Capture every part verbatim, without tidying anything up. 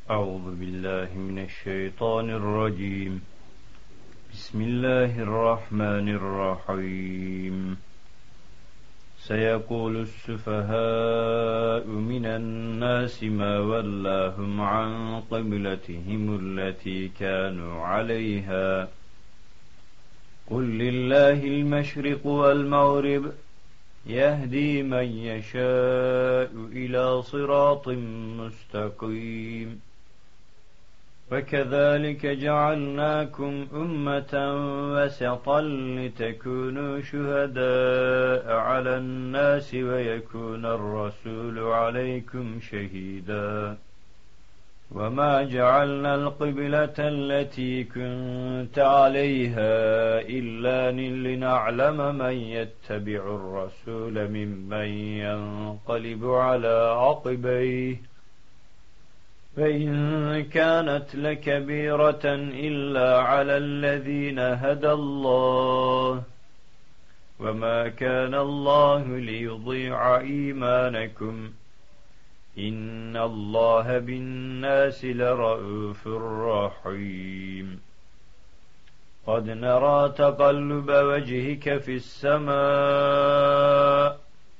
أعوذ بالله من الشيطان الرجيم. بسم الله الرحمن الرحيم. سيقول السفهاء من الناس ما ولاهم عن قبلتهم التي كانوا عليها قل لله المشرق والمغرب يهدي من يشاء إلى صراط مستقيم. وكذلك جعلناكم أمة وسطا لتكونوا شهداء على الناس ويكون الرسول عليكم شهيدا. وما جعلنا القبلة التي كنت عليها إلا لنعلم من يتبع الرسول ممن ينقلب على عقبيه، فإن كانت لكبيرة إلا على الذين هدى الله، وما كان الله ليضيع إيمانكم إن الله بالناس لرءوف رحيم. قد نرى تقلب وجهك في السماء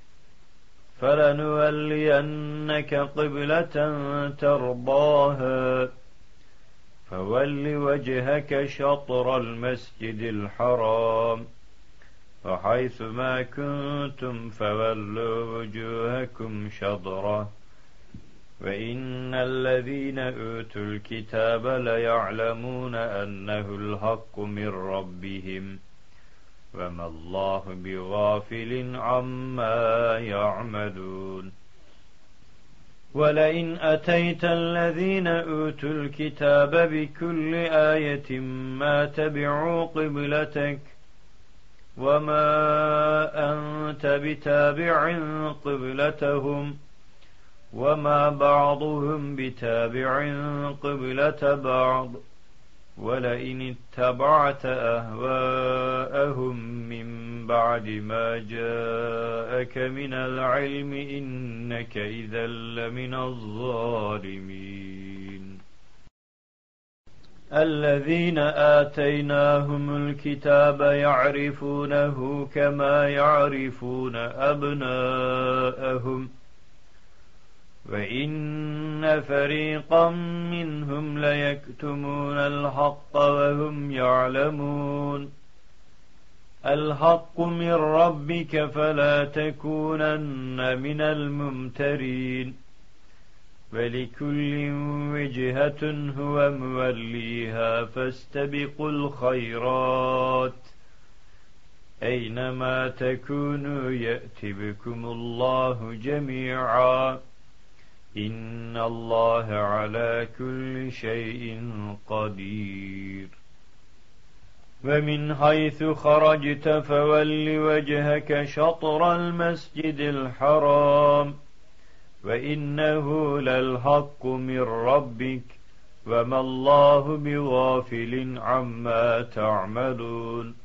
فلنولينك قبلة ترضاها فول وجهك شطر المسجد الحرام، وحيث ما كنتم فولوا وجوهكم شطره، وإن الذين أوتوا الكتاب ليعلمون أنه الحق من ربهم، وما الله بغافل عما يعملون. ولئن أتيت الذين أوتوا الكتاب بكل آية ما تبعوا قبلتك، وما أنت بتابع قبلتهم، وما بعضهم بتابع قبلة بعض، ولئن اتبعت أهواءهم من بعد ما جاءك من العلم إنك إذا لمن الظالمين. الذين آتيناهم الكتاب يعرفونه كما يعرفون أبناءهم، وإن فريقا منهم ليكتمون الحق وهم يعلمون. الحق من ربك فلا تكونن من الممترين، ولكل وجهة هو موليها فاستبقوا الخيرات أينما تكونوا يأت بكم الله جميعا إن الله على كل شيء قدير. ومن حيث خرجت فول وجهك شطر المسجد الحرام وإنه للحق من ربك وما الله بغافل عما تعملون.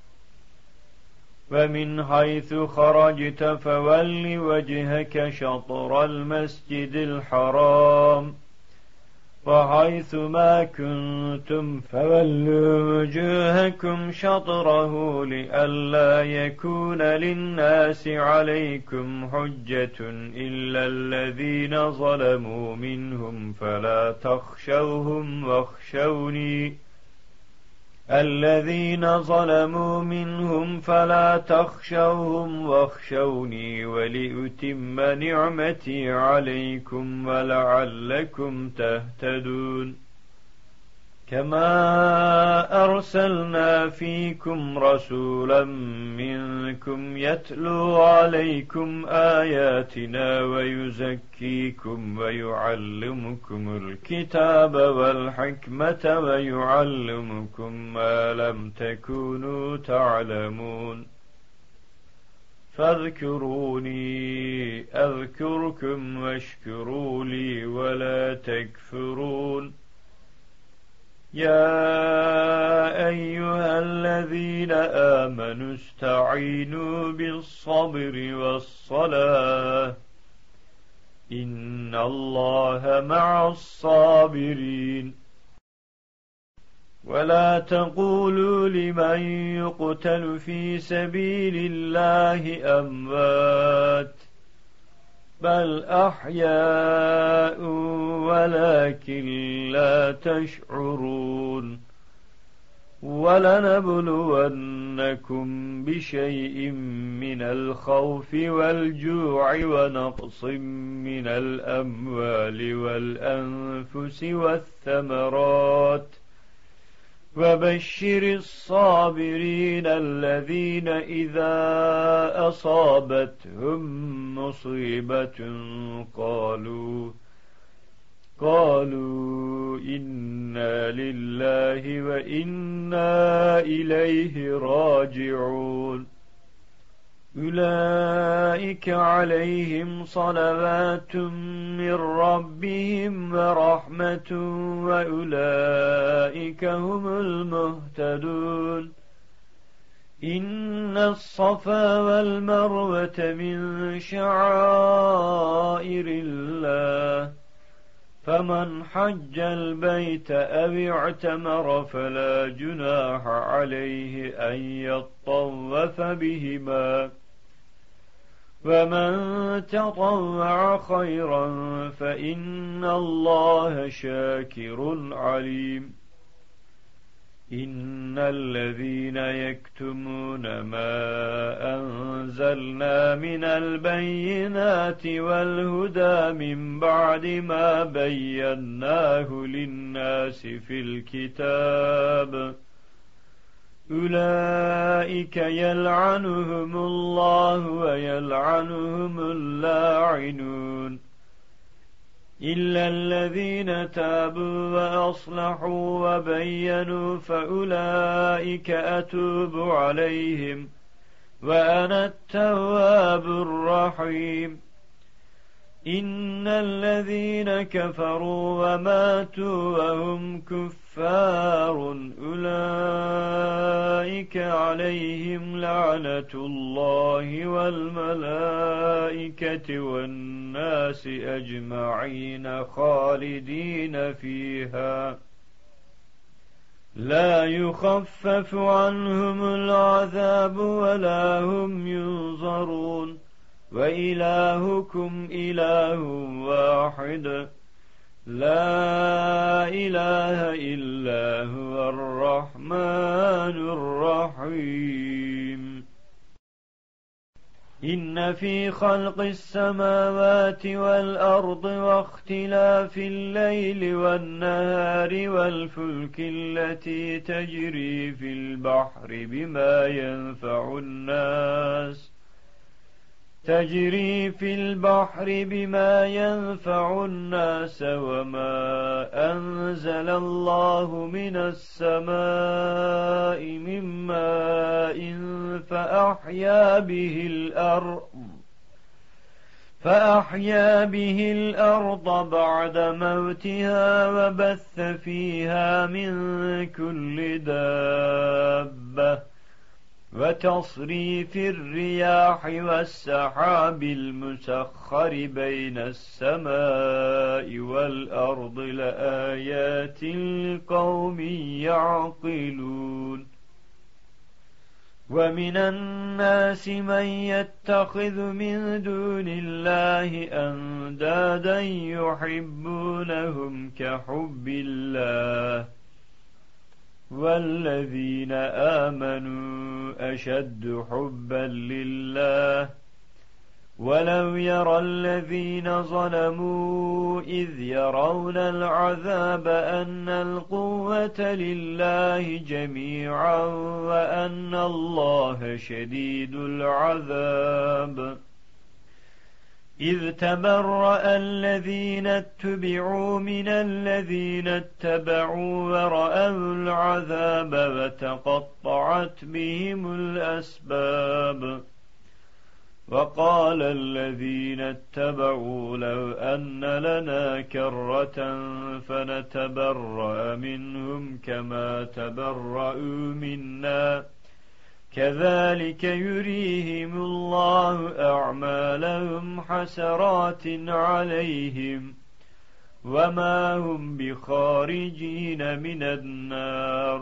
ومن حيث خرجت فول وجهك شطر المسجد الحرام وحيث ما كنتم فولوا وجوهكم شطره لئلا يكون للناس عليكم حجة إلا الذين ظلموا منهم فلا تخشوهم واخشوني الذين ظلموا منهم فلا تخشوهم واخشوني ولأتم نعمتي عليكم ولعلكم تهتدون. كما أرسلنا فيكم رسولا منكم يتلو عليكم آياتنا ويزكيكم ويعلمكم الكتاب والحكمة ويعلمكم ما لم تكونوا تعلمون. فاذكروني أذكركم واشكروا لي ولا تكفرون. يا أيها الذين آمنوا استعينوا بالصبر والصلاة إن الله مع الصابرين. ولا تقولوا لمن يقتل في سبيل الله أموات بل أحياء ولكن لا تشعرون. ولنبلونكم بشيء من الخوف والجوع ونقص من الأموال والأنفس والثمرات وبشر الصابرين الذين إذا أصابتهم مصيبة قالوا قالوا إنا لله وإنا إليه راجعون. أولئك عليهم صلوات من ربهم ورحمة وأولئك هم المهتدون. إن الصفا والمروة من شعائر الله فمن حج البيت أو اعتمر فلا جناح عليه أن يطوف بهما ومن تطوع خيرا فإن الله شاكر عليم. إن الذين يكتمون ما أنزلنا من البينات والهدى من بعد ما بيناه للناس في الكتاب أولئك يلعنهم الله ويلعنهم اللاعنون إلا الذين تابوا وأصلحوا وبينوا فأولئك أتوب عليهم وأنا التواب الرحيم. إن الذين كفروا وماتوا وهم كفار أولئك عليهم لعنة الله والملائكة والناس أجمعين خالدين فيها لا يخفف عنهم العذاب ولا هم ينظرون. وإلهكم إله واحد لا إله إلا هو الرحمن الرحيم. إن في خلق السماوات والأرض واختلاف الليل والنهار والفلك التي تجري في البحر بما ينفع الناس تجري في البحر بما ينفع الناس وما أنزل الله من السماء من ماء فأحيا به الأرض فأحيا به الأرض بعد موتها وبث فيها من كل دابة وتصريف الرياح والسحاب المسخر بين السماء والأرض لآيات لقوم يعقلون. ومن الناس من يتخذ من دون الله أندادا يحبونهم كحب الله والذين آمنوا أشد حبا لله ولو يرى الذين ظلموا إذ يرون العذاب أن القوة لله جميعا وأن الله شديد العذاب. إذ تبرأ الذين اتبعوا من الذين اتبعوا ورأوا العذاب وتقطعت بهم الأسباب. وقال الذين اتبعوا لو أن لنا كرة فنتبرأ منهم كما تبرأوا منا كذلك يريهم الله أعمالهم حسرات عليهم وما هم بخارجين من النار.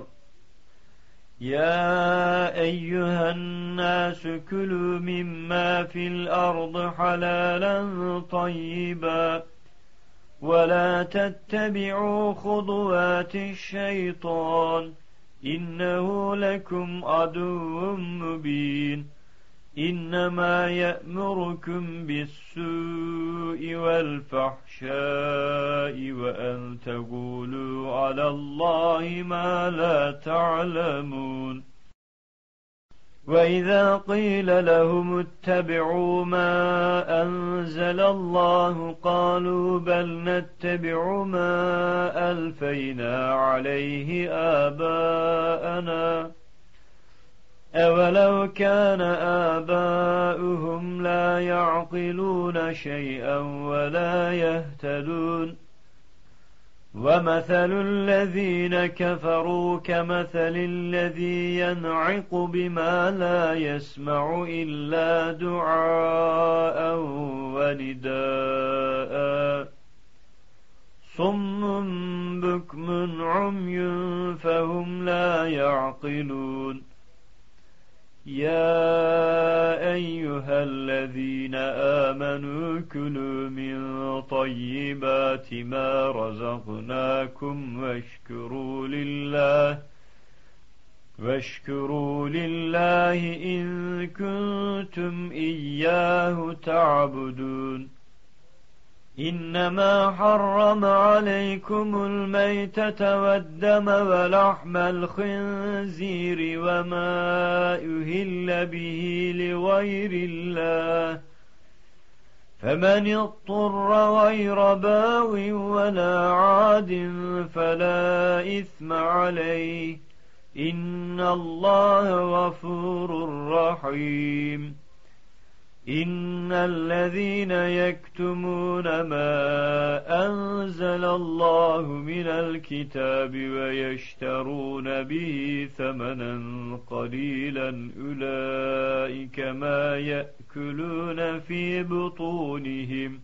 يا أيها الناس كلوا مما في الأرض حلالا طيبا ولا تتبعوا خطوات الشيطان إنه لكم عدو مبين. إنما يأمركم بالسوء والفحشاء وأن تقولوا على الله ما لا تعلمون. وإذا قيل لهم اتبعوا ما أنزل الله قالوا بل نتبع ما ألفينا عليه آباءنا أولو كان آباؤهم لا يعقلون شيئا ولا يهتدون. ومثل الذين كفروا كمثل الذي ينعق بما لا يسمع إلا دعاء ونداء صم بكم عمي فهم لا يعقلون. يا أيها الذين آمنوا كلوا من طيبات ما رزقناكم واشكروا لله واشكروا لله إن كنتم إياه تعبدون. إنما حرم عليكم الميتة والدم ولحم الخنزير وما أهل به لغير الله فمن اضطر غير باغ ولا عاد فلا إثم عليه إن الله غفور رحيم. إن الذين يكتمون ما أنزل الله من الكتاب ويشترون به ثمنا قليلا أولئك ما يأكلون في بطونهم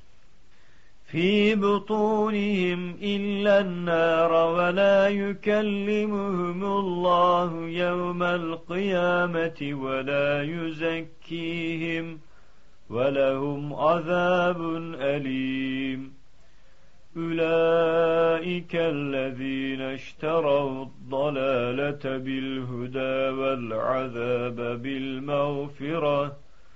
في بطونهم إلا النار ولا يكلمهم الله يوم القيامة ولا يزكيهم ولهم عذاب أليم. أولئك الذين اشتروا الضلالة بالهدى والعذاب بالمغفرة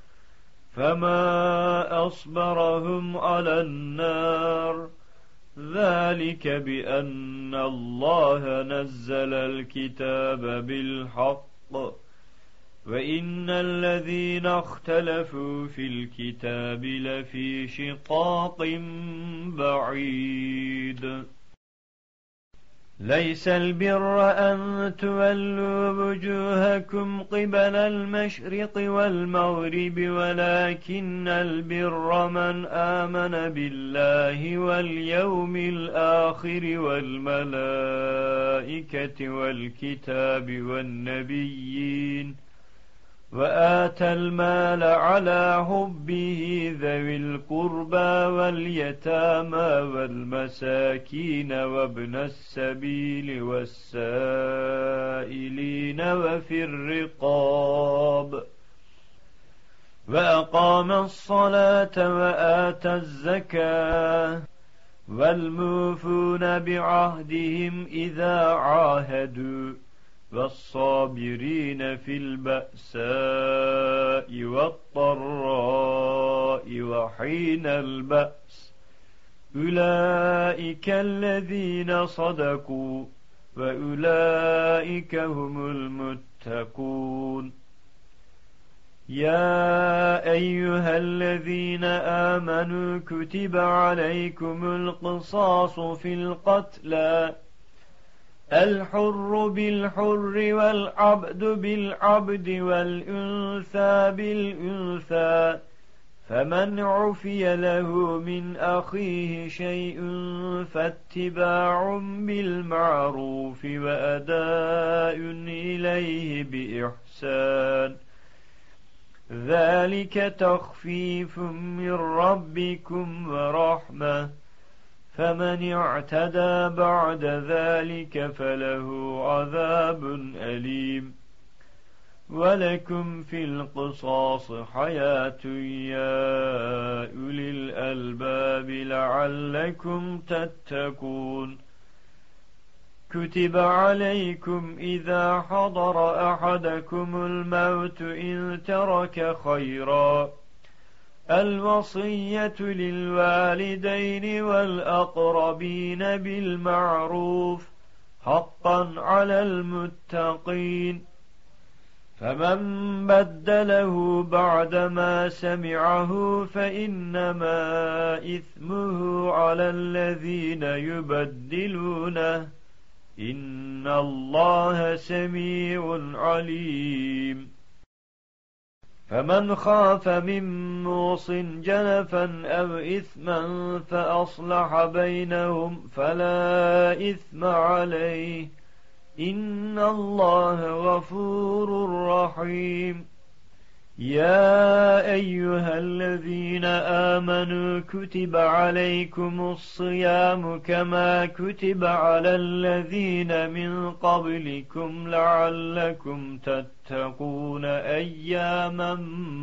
فما أصبرهم على النار ذلك بأن الله نزل الكتاب بالحق وإن الذين اختلفوا في الكتاب لفي شقاق بعيد. ليس البر أن تولوا وجوهكم قبل المشرق والمغرب ولكن البر من آمن بالله واليوم الآخر والملائكة والكتاب والنبيين وآتى المال على حبه ذوي القربى واليتامى والمساكين وابن السبيل والسائلين وفي الرقاب وأقام الصلاة وآتى الزكاة والموفون بعهدهم إذا عاهدوا والصابرين في البأساء والضراء وحين البأس أولئك الذين صدقوا وأولئك هم المتقون. يا أيها الذين آمنوا كتب عليكم القصاص في القتلى الحر بالحر والعبد بالعبد والأنثى بالأنثى فمن عفي له من أخيه شيء فاتباع بالمعروف وأداء إليه بإحسان ذلك تخفيف من ربكم ورحمة فمن اعتدى بعد ذلك فله عذاب أليم ولكم في القصاص حياة يا أولي الألباب لعلكم تتقون كتب عليكم إذا حضر أحدكم الموت إن ترك خيرا الوصية للوالدين والأقربين بالمعروف حقا على المتقين فمن بدله بعدما سمعه فإنما إثمه على الذين يبدلونه إن الله سميع عليم فمن خاف من موص جنفا أو إثما فأصلح بينهم فلا إثم عليه إن الله غفور رحيم يا أيها الذين آمنوا كتب عليكم الصيام كما كتب على الذين من قبلكم لعلكم تتقون أياما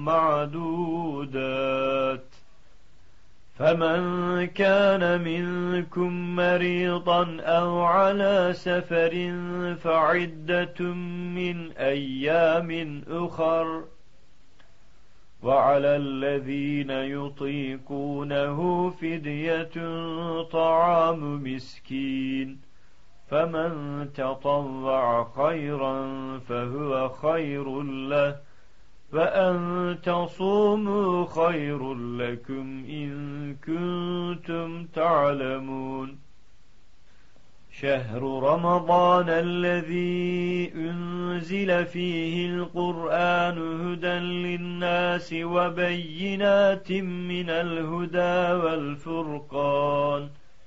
معدودات فمن كان منكم مريضا أو على سفر فعدة من أيام أخر وعلى الذين يطيقونه فدية طعام مسكين فمن تطوع خيرا فهو خير له وأن تصوموا خير لكم إن كنتم تعلمون شهر رمضان الذي أنزل فيه القرآن هدى للناس وبينات من الهدى والفرقان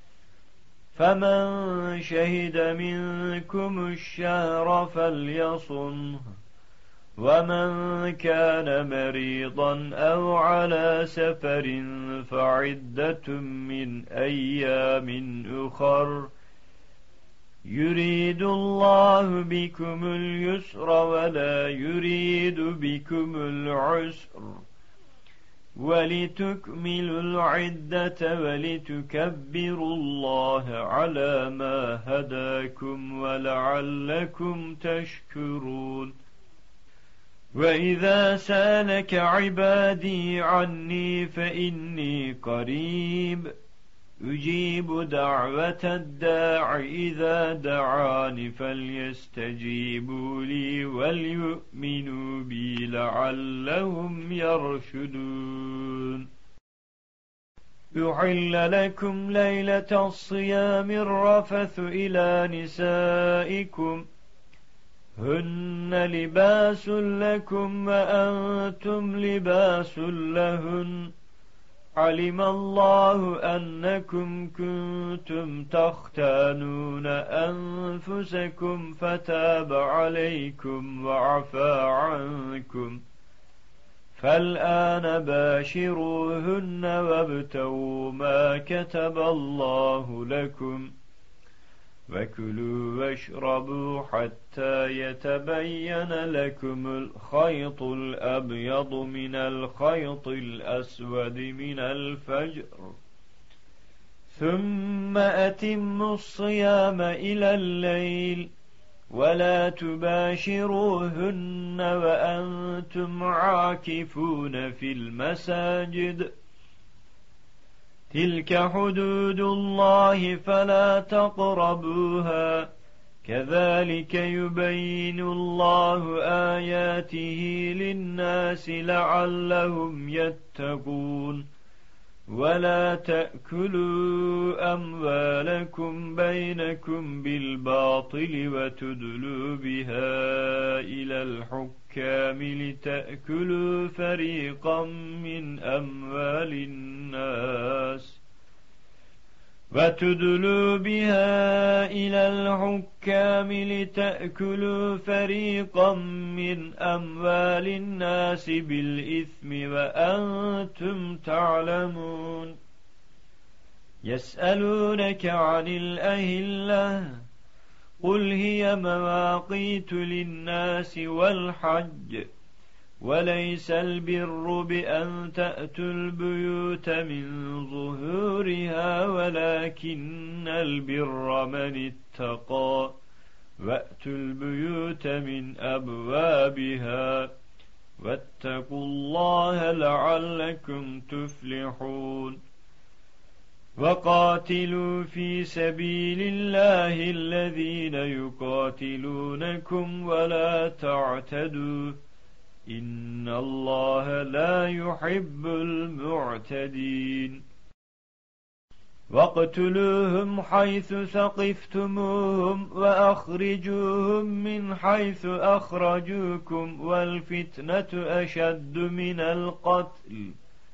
فمن شهد منكم الشهر فليصمه ومن كان مريضا أو على سفر فعدة من أيام أخر يريد الله بكم اليسر ولا يريد بكم العسر ولتكملوا العدة ولتكبروا الله على ما هداكم ولعلكم تشكرون وإذا سالك عبادي عني فإني قريب أجيب دعوة الداع إذا دعاني فليستجيبوا لي وليؤمنوا بي لعلهم يرشدون أحل لكم ليلة الصيام الرفث إلى نسائكم هن لباس لكم وأنتم لباس لهن علم الله أنكم كنتم تختانون أنفسكم فتاب عليكم وعفى عنكم فالآن باشروهن وابتغوا ما كتب الله لكم وكلوا واشربوا حتى يتبين لكم الخيط الأبيض من الخيط الأسود من الفجر ثم أتموا الصيام إلى الليل ولا تباشروهن وأنتم عاكفون في المساجد تلك حدود الله فلا تقربوها كذلك يبين الله آياته للناس لعلهم يتقون ولا تأكلوا أموالكم بينكم بالباطل وتدلوا بها إلى الحكام لتأكلوا فريقا من أموال الناس وتدلوا بها إلى الحكام لتأكلوا فريقا من أموال الناس بالإثم وأنتم تعلمون يسألونك عن الأهلة قل هي مواقيت للناس والحج وليس البر بأن تأتوا البيوت من ظهورها ولكن البر من اتقى وأتوا البيوت من أبوابها واتقوا الله لعلكم تفلحون وقاتلوا في سبيل الله الذين يقاتلونكم ولا تعتدوا إن الله لا يحب المعتدين واقتلوهم حيث ثقفتموهم وأخرجوهم من حيث أخرجوكم والفتنة أشد من القتل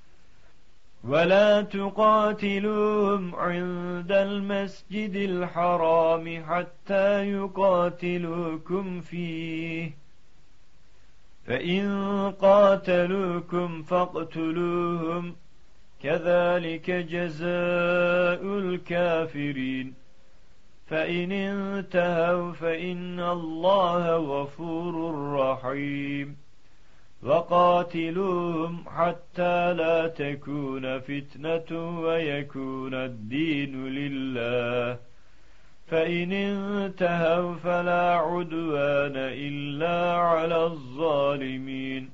ولا تقاتلوهم عند المسجد الحرام حتى يقاتلوكم فيه فإن قاتلوكم فاقتلوهم كذلك جزاء الكافرين فإن انتهوا فإن الله غفور رحيم وقاتلوهم حتى لا تكون فتنة ويكون الدين لله فإن انتهوا فلا عدوان إلا على الظالمين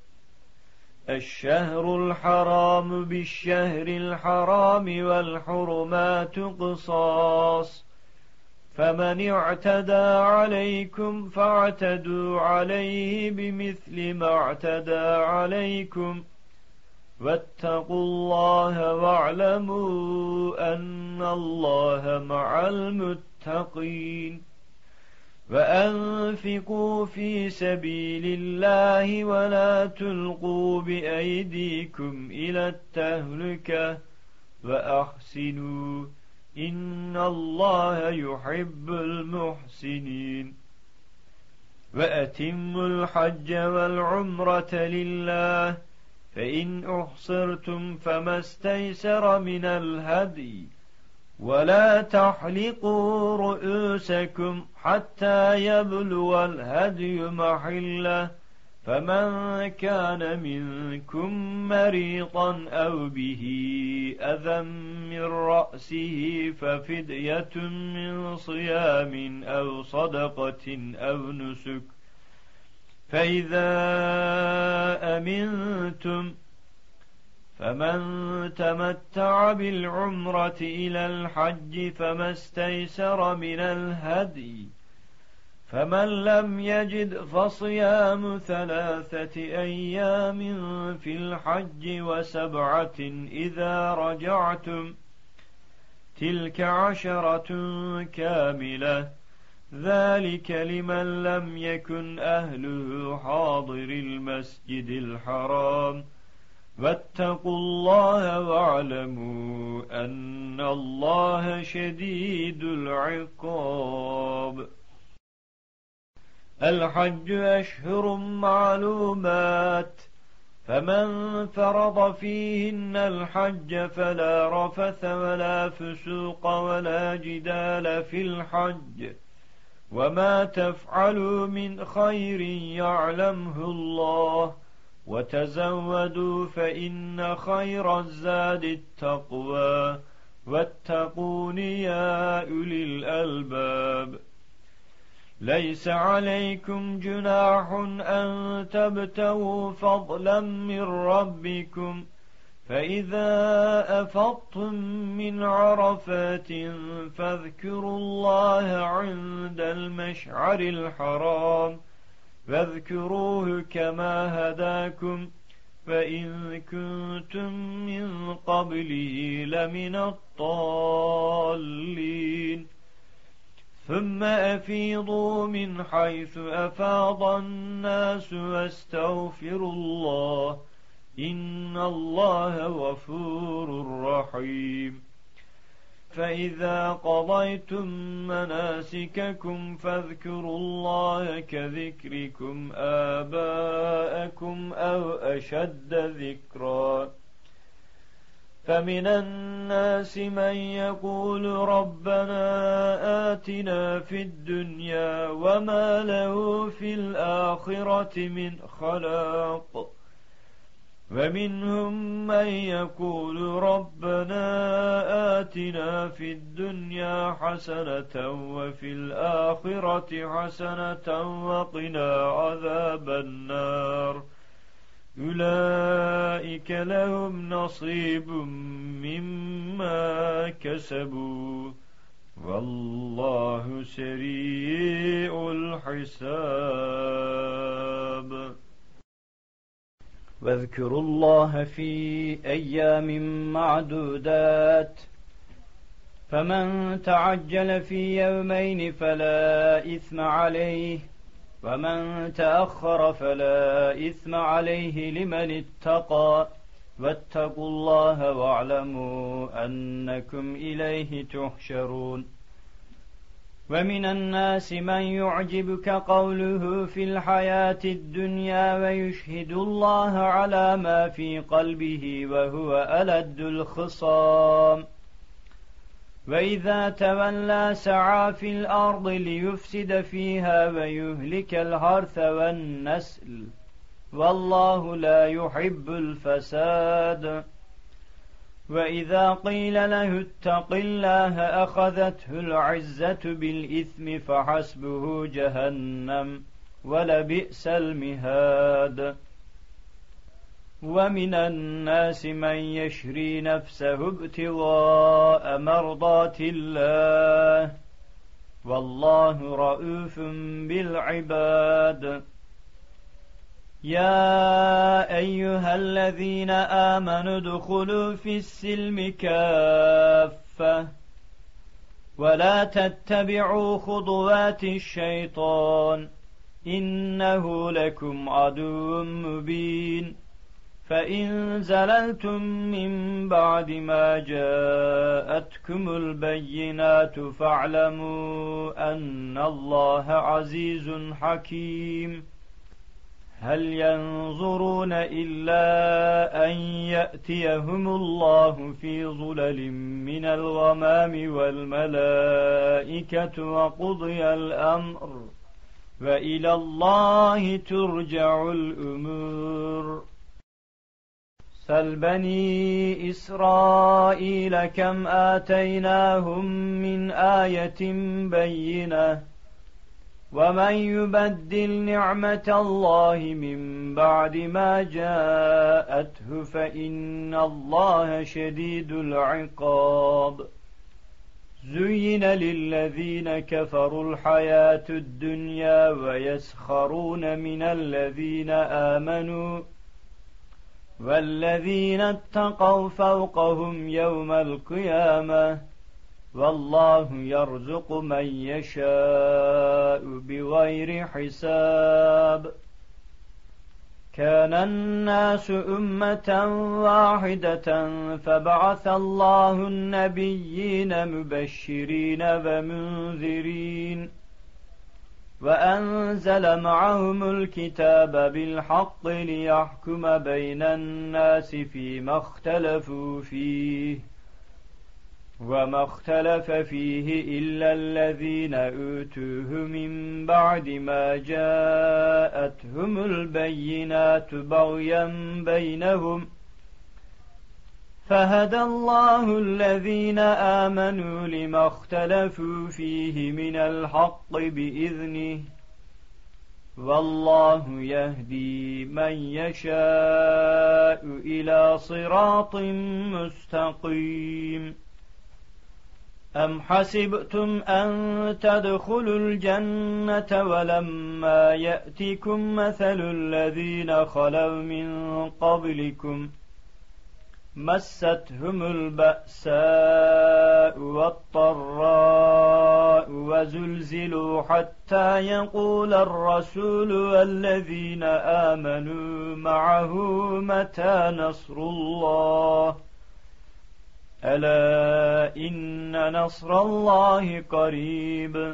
الشهر الحرام بالشهر الحرام والحرمات قصاص فمن اعتدى عليكم فاعتدوا عليه بمثل ما اعتدى عليكم واتقوا الله واعلموا أن الله مع المتقين وأنفقوا في سبيل الله ولا تلقوا بأيديكم إلى التهلكة وأحسنوا إن الله يحب المحسنين وأتموا الحج والعمرة لله فإن أحصرتم فما استيسر من الهدي ولا تحلقوا رؤوسكم حتى يبلغ الهدي محله فمن كان منكم مريضا أو به أذى من رأسه ففدية من صيام أو صدقة أو نسك فإذا أمنتم فمن تمتع بالعمرة إلى الحج فما استيسر من الهدي فمن لم يجد فصيام ثلاثة أيام في الحج وسبعة إذا رجعتم تلك عشرة كاملة ذلك لمن لم يكن أهله حاضر المسجد الحرام واتقوا الله واعلموا أن الله شديد العقاب الحج أشهر معلومات فمن فرض فيهن الحج فلا رفث ولا فسوق ولا جدال في الحج وما تفعلوا من خير يعلمه الله وتزودوا فإن خير الزاد التقوى واتقون يا أولي الألباب ليس عليكم جناح أن تبتغوا فضلا من ربكم فإذا أفضتم من عرفات فاذكروا الله عند المشعر الحرام واذكروه كما هداكم فإن كنتم من قبله لمن الضالين ثم أفيضوا من حيث أفاض الناس واستغفروا الله إن الله غفور رحيم. فإذا قضيتم مناسككم فاذكروا الله كذكركم آباءكم أو أشد ذكرا. فمن الناس من يقول ربنا آتنا في الدنيا وما له في الآخرة من خلاق، ومنهم من يقول ربنا آتنا في الدنيا حسنة وفي الآخرة حسنة وقنا عذاب النار. أولئك لهم نصيب مما كسبوا والله سريع الحساب. واذكروا الله في أيام معدودات، فمن تعجل في يومين فلا إثم عليه، ومن تأخر فلا إثم عليه لمن اتقى، واتقوا الله واعلموا أنكم إليه تحشرون. ومن الناس من يعجبك قوله في الحياة الدنيا ويشهد الله على ما في قلبه وهو ألد الخصام، وإذا تولى سعى في الأرض ليفسد فيها ويهلك الحرث والنسل، والله لا يحب الفساد. وإذا قيل له اتق الله أخذته العزة بالإثم فحسبه جهنم ولبئس المهاد. ومن الناس من يشري نفسه ابتغاء مرضات الله والله رؤوف بالعباد. يا أيها الذين آمنوا ادخلوا في السلم كافة ولا تتبعوا خطوات الشيطان إنه لكم عدو مبين. فإن زللتم من بعد ما جاءتكم البينات فاعلموا أن الله عزيز حكيم. هل ينظرون إلا أن يأتيهم الله في ظلل من الغمام والملائكة وقضي الأمر وإلى الله ترجع الأمور. سل بني إسرائيل كم آتيناهم من آية بينة ومن يبدل نعمة الله من بعد ما جاءته فإن الله شديد العقاب. زين للذين كفروا الحياة الدنيا ويسخرون من الذين آمنوا والذين اتقوا فوقهم يوم القيامة والله يرزق من يشاء بغير حساب. كان الناس أمة واحدة فبعث الله النبيين مبشرين ومنذرين وأنزل معهم الكتاب بالحق ليحكم بين الناس فيما اختلفوا فيه وما اختلف فيه إلا الذين أوتوه من بعد ما جاءتهم البينات بغيا بينهم فهدى الله الذين آمنوا لما اختلفوا فيه من الحق بإذنه والله يهدي من يشاء إلى صراط مستقيم. أم حسبتم أن تدخلوا الجنة ولما يأتكم مثل الذين خلوا من قبلكم مستهم البأساء والضراء إذا زلزلوا حتى يقول الرسول والذين آمنوا معه متى نصر الله ألا إن نصر الله قريب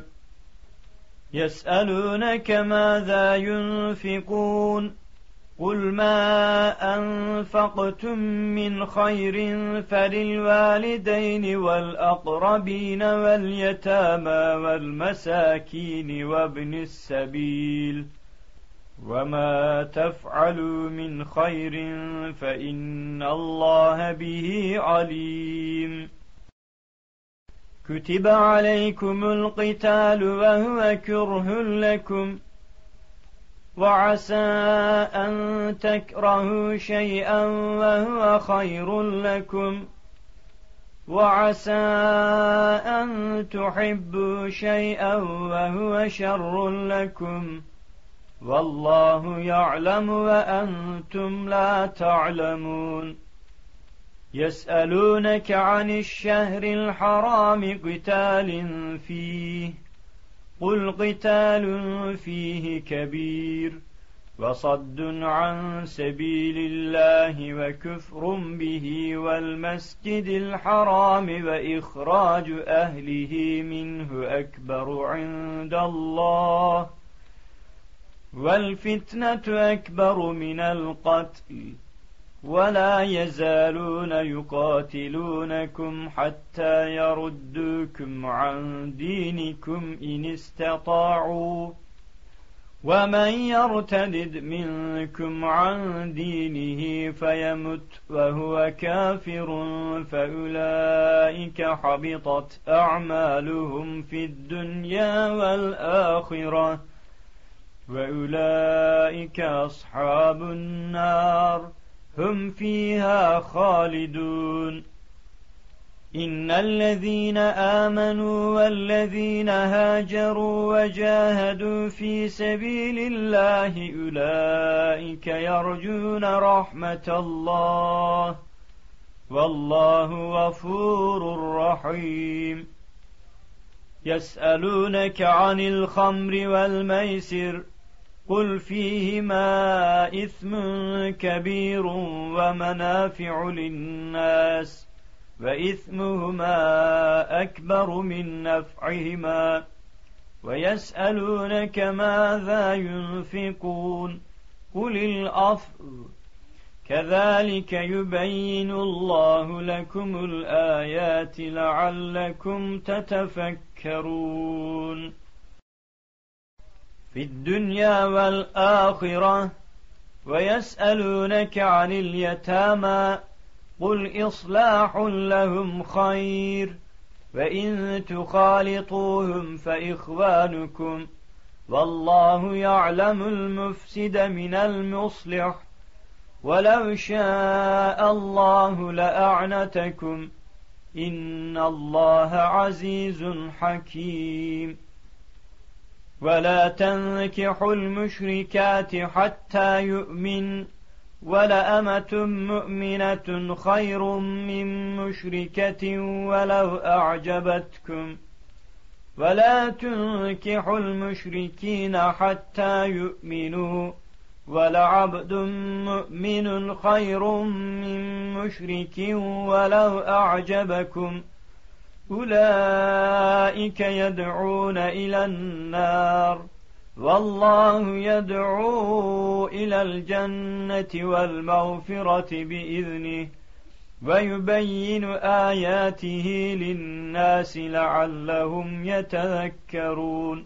يسألونك ماذا ينفقون قل ما أنفقتم من خير فللوالدين والأقربين واليتامى والمساكين وابن السبيل وما تفعلوا من خير فإن الله به عليم كتب عليكم القتال وهو كره لكم وعسى أن تكرهوا شيئا وهو خير لكم وعسى أن تحبوا شيئا وهو شر لكم والله يعلم وأنتم لا تعلمون يسألونك عن الشهر الحرام قتال فيه قل قتال فيه كبير وصد عن سبيل الله وكفر به والمسجد الحرام وإخراج أهله منه أكبر عند الله والفتنة أكبر من القتل ولا يزالون يقاتلونكم حتى يردوكم عن دينكم إن استطاعوا ومن يرتد منكم عن دينه فيمت وهو كافر فأولئك حبطت أعمالهم في الدنيا والآخرة وأولئك أصحاب النار هم فيها خالدون إن الذين آمنوا والذين هاجروا وجاهدوا في سبيل الله أولئك يرجون رحمة الله والله غفور رحيم يسألونك عن الخمر والميسر قل فيهما إثم كبير ومنافع للناس وإثمهما أكبر من نفعهما ويسألونك ماذا ينفقون قل العفو كذلك يبين الله لكم الآيات لعلكم تتفكرون في الدنيا والآخرة ويسألونك عن اليتامى قل إصلاح لهم خير وإن تخالطوهم فإخوانكم والله يعلم المفسد من المصلح ولو شاء الله لأعنتكم إن الله عزيز حكيم ولا تنكحوا المشركات حتى يؤمن ولأمة مؤمنة خير من مشركة ولو أعجبتكم ولا تنكحوا المشركين حتى يؤمنوا ولعبد مؤمن خير من مشرك ولو أعجبكم أولئك يدعون إلى النار والله يدعو إلى الجنة والمغفرة بإذنه ويبين آياته للناس لعلهم يتذكرون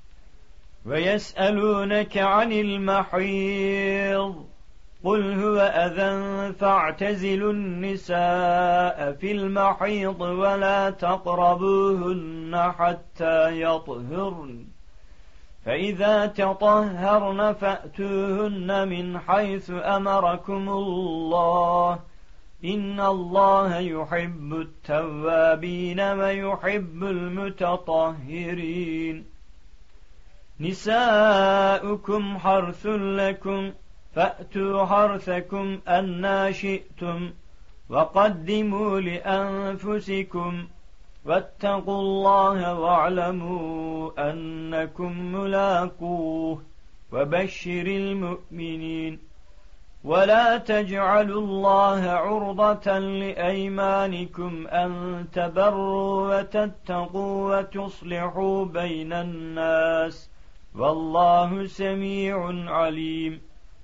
ويسألونك عن المحيض قل هو أذى فاعتزلوا النساء في المحيض ولا تقربوهن حتى يطهرن فإذا تطهرن فأتوهن من حيث أمركم الله إن الله يحب التوابين ويحب المتطهرين نساؤكم حرث لكم فأتوا حرثكم أنى شئتم وقدموا لأنفسكم واتقوا الله واعلموا أنكم ملاقوه وبشر المؤمنين. ولا تجعلوا الله عرضة لأيمانكم أن تبروا وتتقوا وتصلحوا بين الناس والله سميع عليم.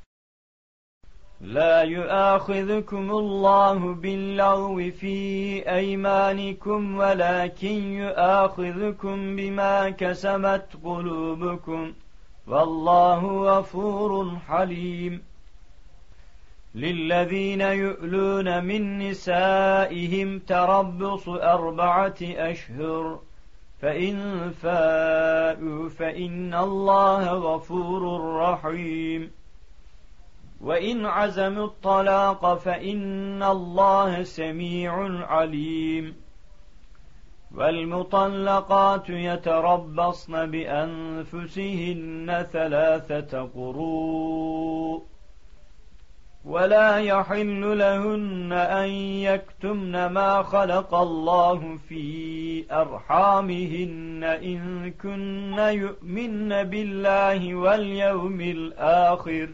لا يؤاخذكم الله باللغو في أيمانكم ولكن يؤاخذكم بما كسبت قلوبكم والله غفور حليم. للذين يؤلون من نسائهم تربص أربعة أشهر فإن فاءوا فإن الله غفور رحيم. وإن عزموا الطلاق فإن الله سميع عليم. والمطلقات يتربصن بأنفسهن ثلاثة قروء ولا يحل لهن أن يكتمن ما خلق الله في أرحامهن إن كن يؤمن بالله واليوم الآخر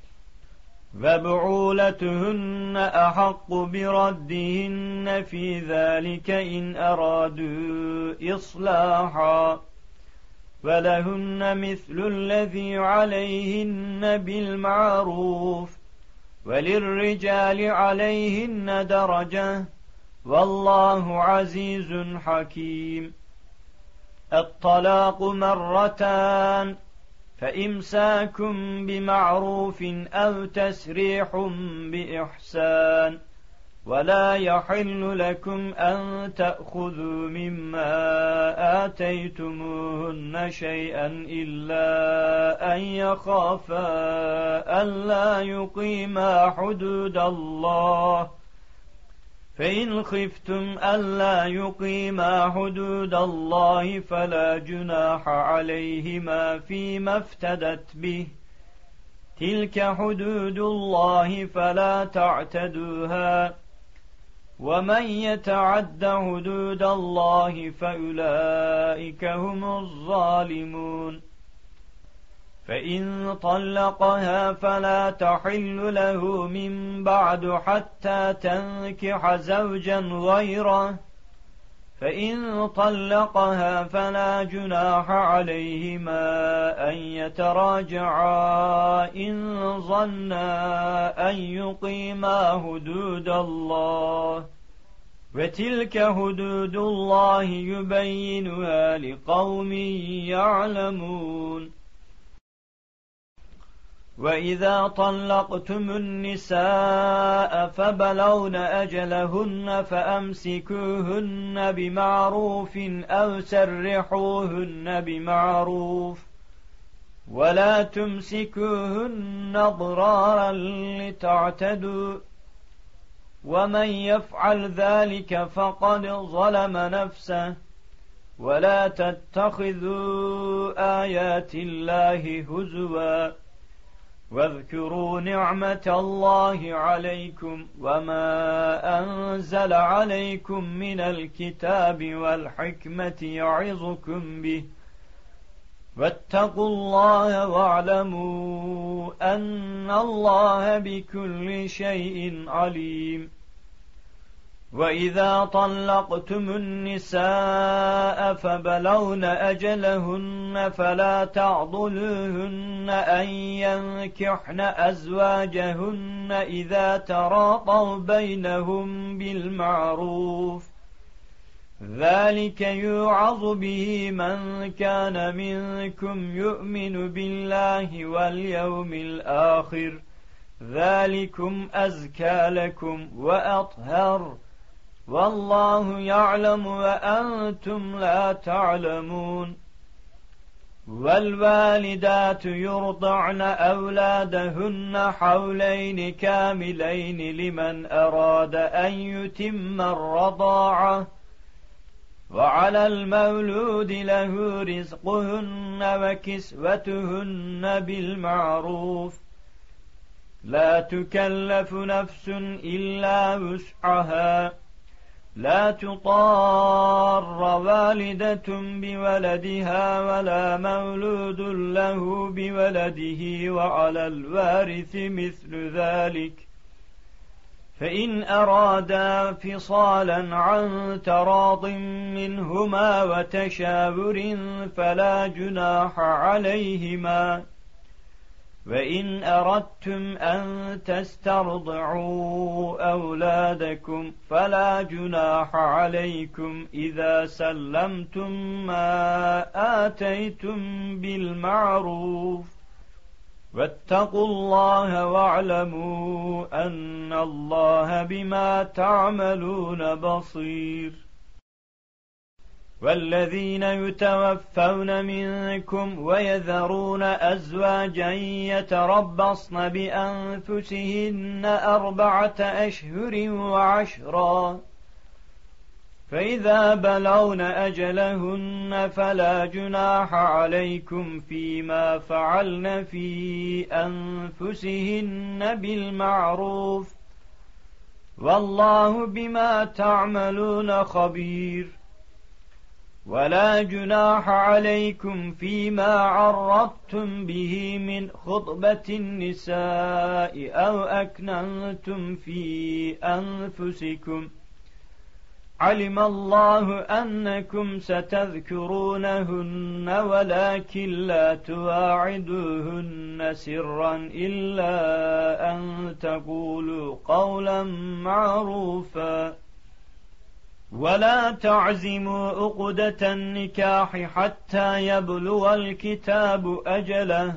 وبعولتهن أحق بردهن في ذلك إن أرادوا إصلاحا ولهن مثل الذي عليهن بالمعروف وللرجال عليهن درجة والله عزيز حكيم. الطلاق مرتان فإمساكم بمعروف أو تسريح بإحسان ولا يحل لكم أن تأخذوا مما آتيتموهن شيئا إلا أن يخافا ألا يقيما حدود الله فإن خفتم ألا يقيما حدود الله فلا جناح عليهما فيما افتدت به تلك حدود الله فلا تعتدوها ومن يتعد حدود الله فأولئك هم الظالمون. فإن طلقها فلا تحل له من بعد حتى تنكح زوجا غيره فإن طلقها فلا جناح عليهما أن يتراجعا إن ظنا أن يقيما حدود الله وتلك حدود الله يبينها لقوم يعلمون. وإذا طلقتم النساء فبلغن أجلهن فأمسكوهن بمعروف أو سرحوهن بمعروف ولا تمسكوهن ضرارا لتعتدوا ومن يفعل ذلك فقد ظلم نفسه ولا تتخذوا آيات الله هزوا واذكروا نعمة الله عليكم وما أنزل عليكم من الكتاب والحكمة يعظكم به واتقوا الله واعلموا أن الله بكل شيء عليم. وإذا طلقتم النساء فبلغن أجلهن فلا تعضلوهن أن ينكحن أزواجهن إذا تراضوا بينهم بالمعروف ذلك يوعظ به من كان منكم يؤمن بالله واليوم الآخر ذلكم أزكى لكم وأطهر والله يعلم وأنتم لا تعلمون. والوالدات يرضعن أولادهن حولين كاملين لمن أراد أن يتم الرضاعة وعلى المولود له رزقهن وكسوتهن بالمعروف لا تكلف نفس إلا وسعها لا تضار والدة بولدها ولا مولود له بولده وعلى الوارث مثل ذلك فإن أرادا فصالا عن تراض منهما وتشاور فلا جناح عليهما وإن أردتم أن تسترضعوا أولادكم فلا جناح عليكم إذا سلمتم ما آتيتم بالمعروف واتقوا الله واعلموا أن الله بما تعملون بصير والذين يتوفون منكم ويذرون أزواجا يتربصن بأنفسهن أربعة أشهر وعشرا فإذا بلغن أجلهن فلا جناح عليكم فيما فعلن في أنفسهن بالمعروف والله بما تعملون خبير ولا جناح عليكم فيما عرضتم به من خطبة النساء أو أكننتم في أنفسكم علم الله أنكم ستذكرونهن ولكن لا تواعدوهن سرا إلا أن تقولوا قولا معروفا ولا تعزموا عقدة النكاح حتى يبلغ الكتاب أجله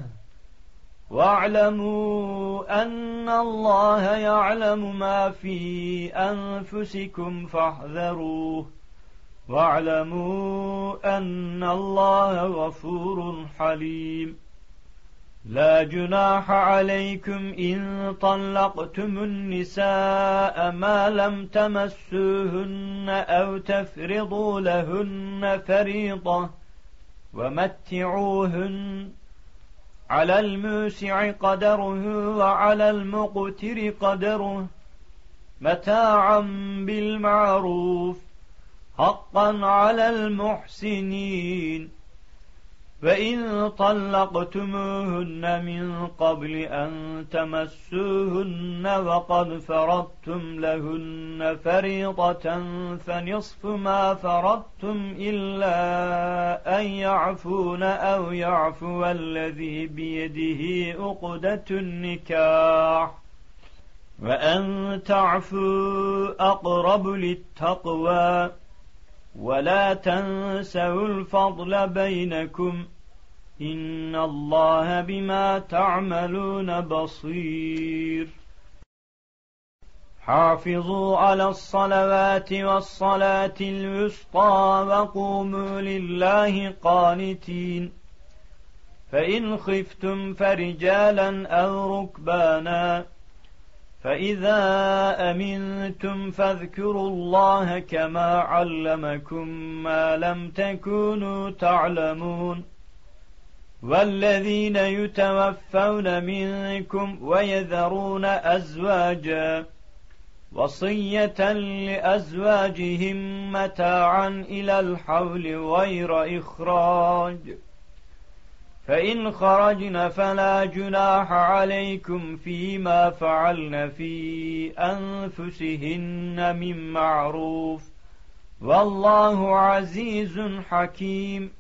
واعلموا أن الله يعلم ما في أنفسكم فاحذروه واعلموا أن الله غفور حليم لا جناح عليكم إن طلقتم النساء ما لم تمسوهن أو تفرضوا لهن فريضة ومتعوهن على الموسع قدره وعلى المقتر قدره متاعا بالمعروف حقا على المحسنين وإن طلقتموهن من قبل أن تمسوهن وقد فرضتم لهن فريضة فنصف ما فرضتم إلا أن يعفون أو يعفو الذي بيده عقدة النكاح وأن تعفوا أقرب للتقوى ولا تنسوا الفضل بينكم إن الله بما تعملون بصير حافظوا على الصلوات والصلاة الوسطى وقوموا لله قانتين فإن خفتم فرجالا أو ركبانا فإذا أمنتم فاذكروا الله كما علمكم ما لم تكونوا تعلمون والذين يتوفون منكم ويذرون أزواجا وصية لأزواجهم متاعا إلى الحول غير إخراج فإن خرجن فلا جناح عليكم فيما فعلن في أنفسهن من معروف والله عزيز حكيم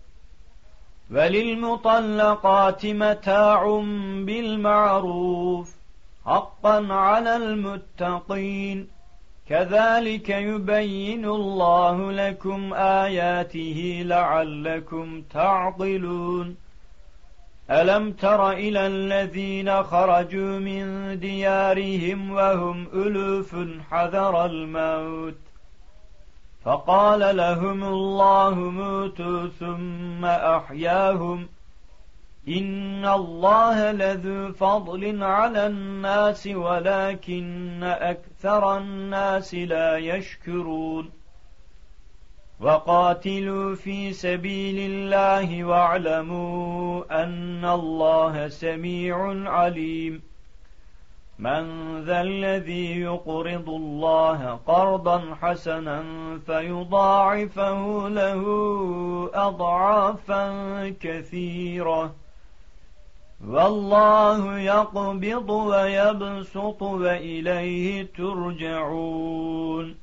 وللمطلقات متاع بالمعروف حقا على المتقين كذلك يبين الله لكم آياته لعلكم تعقلون ألم تر إلى الذين خرجوا من ديارهم وهم ألوف حذر الموت فقال لهم الله موتوا ثم أحياهم إن الله لذو فضل على الناس ولكن أكثر الناس لا يشكرون وقاتلوا في سبيل الله واعلموا أن الله سميع عليم من ذا الذي يقرض الله قرضا حسنا فيضاعفه له أضعافا كثيرة والله يقبض ويبسط وإليه ترجعون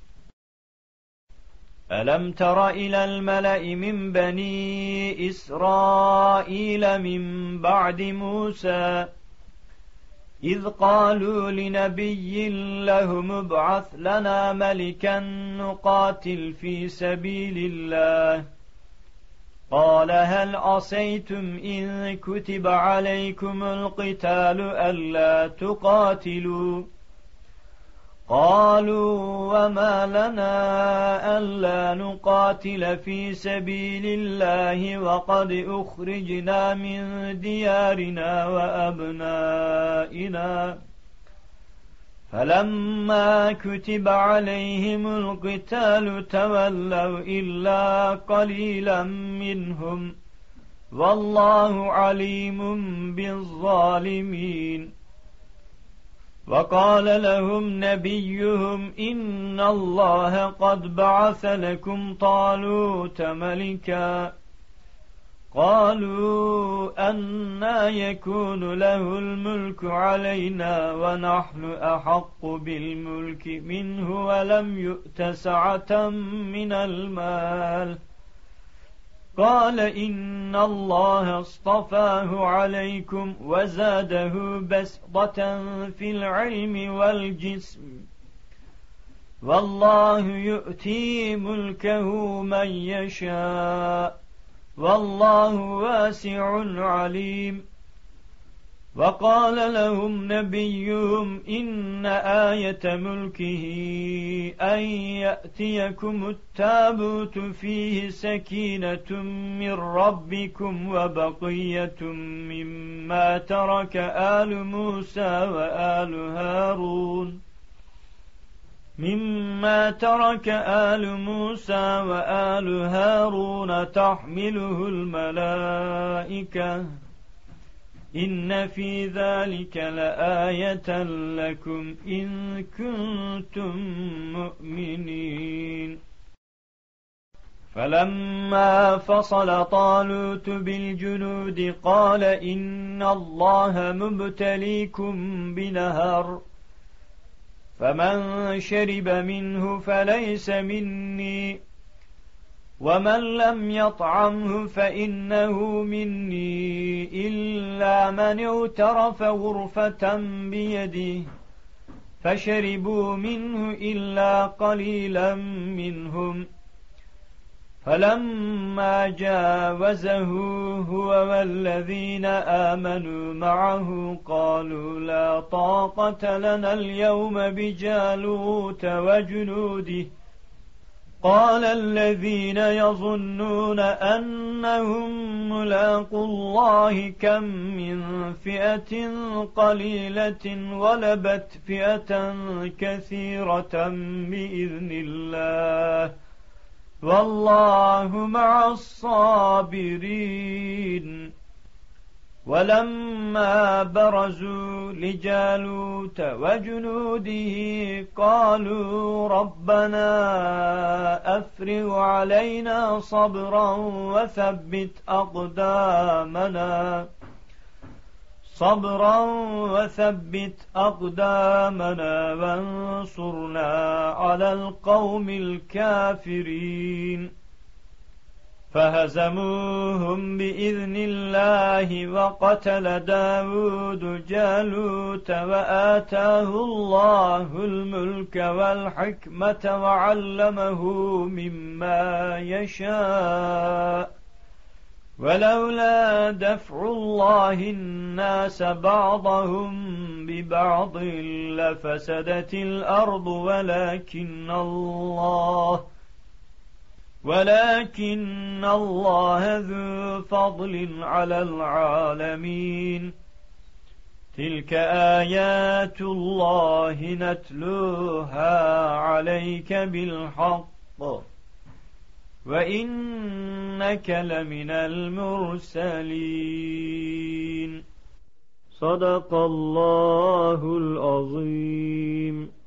ألم تر إلى الملأ من بني إسرائيل من بعد موسى إذ قالوا لنبي لهم ابعث لنا ملكا نقاتل في سبيل الله قال هل عصيتم إن كتب عليكم القتال ألا تقاتلوا قالوا وما لنا ألا نقاتل في سبيل الله وقد أخرجنا من ديارنا وأبنائنا فلما كتب عليهم القتال تولوا إلا قليلا منهم والله عليم بالظالمين وقال لهم نبيهم إن الله قد بعث لكم طالوت ملكا قالوا أنى يكون له الملك علينا ونحن أحق بالملك منه ولم يؤت سعة من المال قال إن الله اصطفاه عليكم وزاده بسطة في العلم والجسم والله يؤتي ملكه من يشاء والله واسع عليم وقال لهم نبيهم إن آية ملكه أن يأتيكم التابوت فيه سكينة من ربكم وبقية مما ترك آل موسى وآل هارون مما ترك آل موسى وآل هارون تحمله الملائكة إن في ذلك لآية لكم إن كنتم مؤمنين فلما فصل طالوت بالجنود قال إن الله مبتليكم بنهر فمن شرب منه فليس مني ومن لم يطعمه فإنه مني إلا من اغترف غرفة بيده فشربوا منه إلا قليلا منهم فلما جاوزه هو والذين آمنوا معه قالوا لا طاقة لنا اليوم بجالوت وجنوده قال الذين يظنون أنهم ملاقو الله كم من فئة قليلة غلبت فئة كثيرة بإذن الله والله مع الصابرين ولما برزوا لجالوت وجنوده قالوا ربنا أفرغ علينا صبرا وثبت أقدامنا صبرا وثبت أقدامنا وانصرنا على القوم الكافرين فهزموهم بإذن الله وقتل داود جالوت وآتاه الله الملك والحكمة وعلمه مما يشاء ولولا دفع الله الناس بعضهم ببعض لفسدت الأرض ولكن الله ولكن الله ذو فضل على العالمين تلك آيات الله نتلوها عليك بالحق وإنك لمن المرسلين صدق الله العظيم.